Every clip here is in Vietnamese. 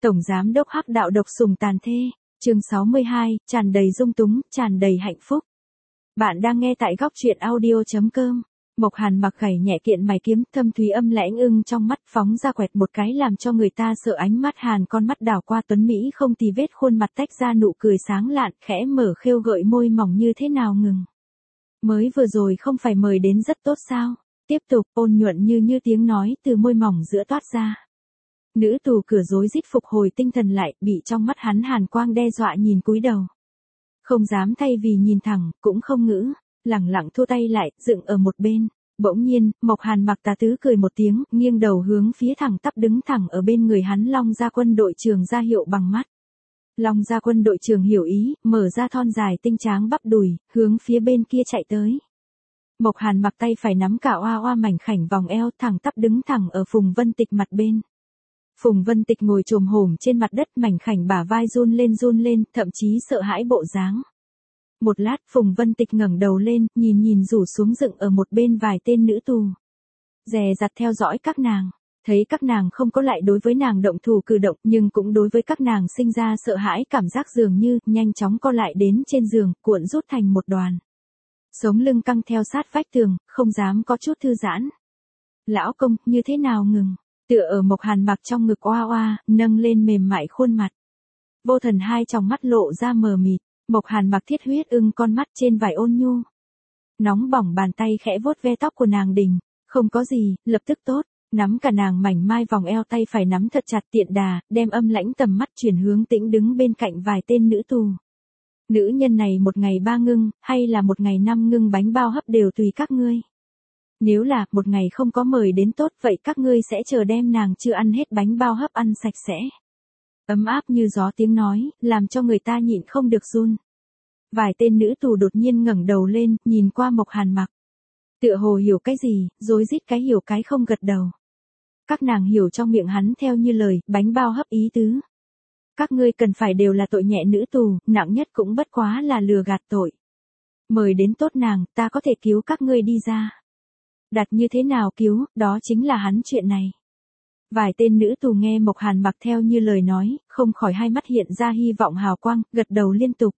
Tổng giám đốc Hắc đạo độc sủng tàn thê, chương 62, tràn đầy dung túng, tràn đầy hạnh phúc. Bạn đang nghe tại góc truyện audio.com. Mộc Hàn mặc gảy nhẹ kiện mày kiếm, thâm thúy âm lãnh ưng trong mắt phóng ra quẹt một cái làm cho người ta sợ ánh mắt Hàn, con mắt đảo qua tuấn mỹ không tì vết khuôn mặt tách ra nụ cười sáng lạn, khẽ mở khêu gợi môi mỏng như thế nào ngừng. Mới vừa rồi không phải mời đến rất tốt sao? Tiếp tục, ôn nhuận như tiếng nói từ môi mỏng giữa toát ra. Nữ tù cửa rối rít phục hồi tinh thần lại, bị trong mắt hắn hàn quang đe dọa nhìn cúi đầu. Không dám thay vì nhìn thẳng, cũng không ngữ, lẳng lặng thu tay lại, dựng ở một bên. Bỗng nhiên, Mộc Hàn mặc tà tứ cười một tiếng, nghiêng đầu hướng phía thẳng tắp đứng thẳng ở bên người hắn Long Gia Quân đội trưởng ra hiệu bằng mắt. Long Gia Quân đội trưởng hiểu ý, mở ra thon dài tinh tráng bắp đùi, hướng phía bên kia chạy tới. Mộc Hàn mặc tay phải nắm cả oa oa mảnh khảnh vòng eo, thẳng tắp đứng thẳng ở Phùng Vân Tịch mặt bên. Phùng Vân Tịch ngồi chồm hổm trên mặt đất, mảnh khảnh bả vai run lên, thậm chí sợ hãi bộ dáng. Một lát, Phùng Vân Tịch ngẩng đầu lên, nhìn rủ xuống dựng ở một bên vài tên nữ tù. Dè dặt theo dõi các nàng, thấy các nàng không có lại đối với nàng động thủ cử động, nhưng cũng đối với các nàng sinh ra sợ hãi cảm giác, dường như nhanh chóng co lại đến trên giường, cuộn rút thành một đoàn. Sống lưng căng theo sát vách tường, không dám có chút thư giãn. Lão công, như thế nào ngừng? Tựa ở Mộc Hàn mặc trong ngực oa oa, nâng lên mềm mại khuôn mặt. Vô thần hai tròng mắt lộ ra mờ mịt, Mộc Hàn mặc thiết huyết ưng con mắt trên vải ôn nhu. Nóng bỏng bàn tay khẽ vuốt ve tóc của nàng đình, không có gì, lập tức tốt, nắm cả nàng mảnh mai vòng eo, tay phải nắm thật chặt tiện đà, đem âm lãnh tầm mắt chuyển hướng Tĩnh đứng bên cạnh vài tên nữ tù. Nữ nhân này một ngày 3 ngưng, hay là một ngày 5 ngưng bánh bao hấp đều tùy các ngươi. Nếu là một ngày không có mời đến tốt, vậy các ngươi sẽ chờ đem nàng chưa ăn hết bánh bao hấp ăn sạch sẽ. Ấm áp như gió tiếng nói, làm cho người ta nhịn không được run. Vài tên nữ tù đột nhiên ngẩng đầu lên, nhìn qua Mộc Hàn mặc. Tựa hồ hiểu cái gì, rối rít cái hiểu cái không gật đầu. Các nàng hiểu trong miệng hắn theo như lời, bánh bao hấp ý tứ. Các ngươi cần phải đều là tội nhẹ nữ tù, nặng nhất cũng bất quá là lừa gạt tội. Mời đến tốt nàng, ta có thể cứu các ngươi đi ra. Đặt như thế nào cứu, đó chính là hắn chuyện này. Vài tên nữ tù nghe Mộc Hàn mặc theo như lời nói, không khỏi hai mắt hiện ra hy vọng hào quang, gật đầu liên tục.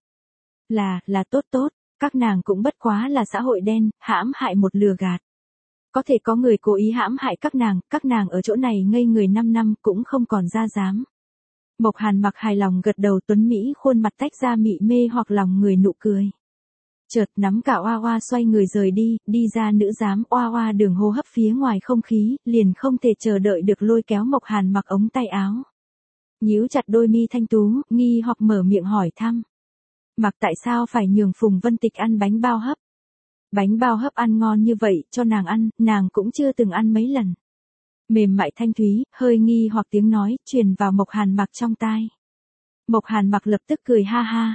Là tốt, các nàng cũng bất quá là xã hội đen, hãm hại một lừa gạt. Có thể có người cố ý hãm hại các nàng ở chỗ này ngây người 5 năm cũng không còn ra dám. Mộc Hàn mặc hài lòng gật đầu, tuấn Mỹ khuôn mặt tách ra mị mê hoặc lòng người nụ cười. Chợt nắm cả oa oa xoay người rời đi ra nữ giám. Oa oa đường hô hấp phía ngoài không khí, liền không thể chờ đợi được lôi kéo Mộc Hàn mặc ống tay áo. Nhíu chặt đôi mi thanh tú, nghi hoặc mở miệng hỏi thăm. Mặc tại sao phải nhường Phùng Vân Tịch ăn bánh bao hấp? Bánh bao hấp ăn ngon như vậy, cho nàng ăn, nàng cũng chưa từng ăn mấy lần. Mềm mại thanh thúy, hơi nghi hoặc tiếng nói, truyền vào Mộc Hàn mặc trong tai. Mộc Hàn mặc lập tức cười ha ha.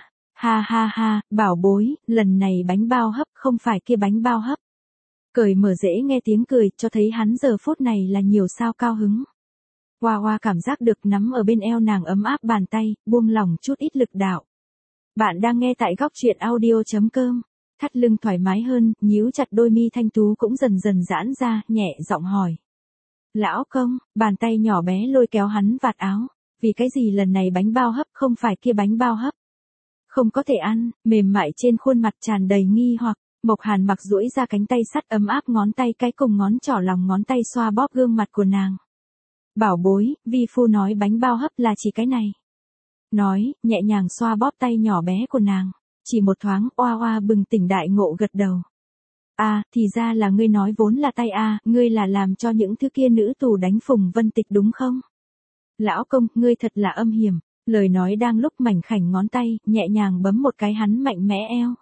Ha, bảo bối, lần này bánh bao hấp không phải kia bánh bao hấp. Cởi mở dễ nghe tiếng cười, cho thấy hắn giờ phút này là nhiều sao cao hứng. Hoa hoa cảm giác được nắm ở bên eo nàng ấm áp bàn tay, buông lỏng chút ít lực đạo. Bạn đang nghe tại góc truyện audio.com. Thắt lưng thoải mái hơn, nhíu chặt đôi mi thanh tú cũng dần dần giãn ra, nhẹ giọng hỏi. Lão công, bàn tay nhỏ bé lôi kéo hắn vạt áo. Vì cái gì lần này bánh bao hấp không phải kia bánh bao hấp? Không có thể ăn, mềm mại trên khuôn mặt tràn đầy nghi hoặc. Mộc Hàn mặc duỗi ra cánh tay sắt ấm áp, ngón tay cái cùng ngón trỏ lòng ngón tay xoa bóp gương mặt của nàng. Bảo bối, vi phu nói bánh bao hấp là chỉ cái này. Nói, nhẹ nhàng xoa bóp tay nhỏ bé của nàng. Chỉ một thoáng, oa oa bừng tỉnh đại ngộ gật đầu. Thì ra là ngươi nói vốn là tay ngươi là làm cho những thứ kia nữ tù đánh Phùng Vân Tịch đúng không? Lão công, ngươi thật là âm hiểm. Lời nói đang lúc, mảnh khảnh ngón tay, nhẹ nhàng bấm một cái hắn mạnh mẽ eo.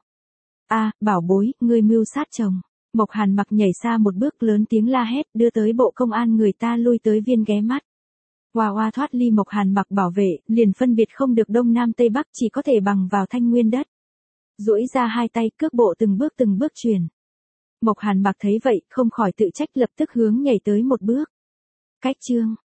Bảo bối, ngươi mưu sát chồng. Mộc Hàn mặc nhảy xa một bước, lớn tiếng la hét, đưa tới bộ công an người ta lui tới viên ghé mắt. Hoa hoa thoát ly Mộc Hàn mặc bảo vệ, liền phân biệt không được đông nam tây bắc, chỉ có thể bằng vào thanh nguyên đất. Duỗi ra hai tay, cước bộ từng bước truyền. Mộc Hàn mặc thấy vậy, không khỏi tự trách, lập tức hướng nhảy tới một bước. Cách chương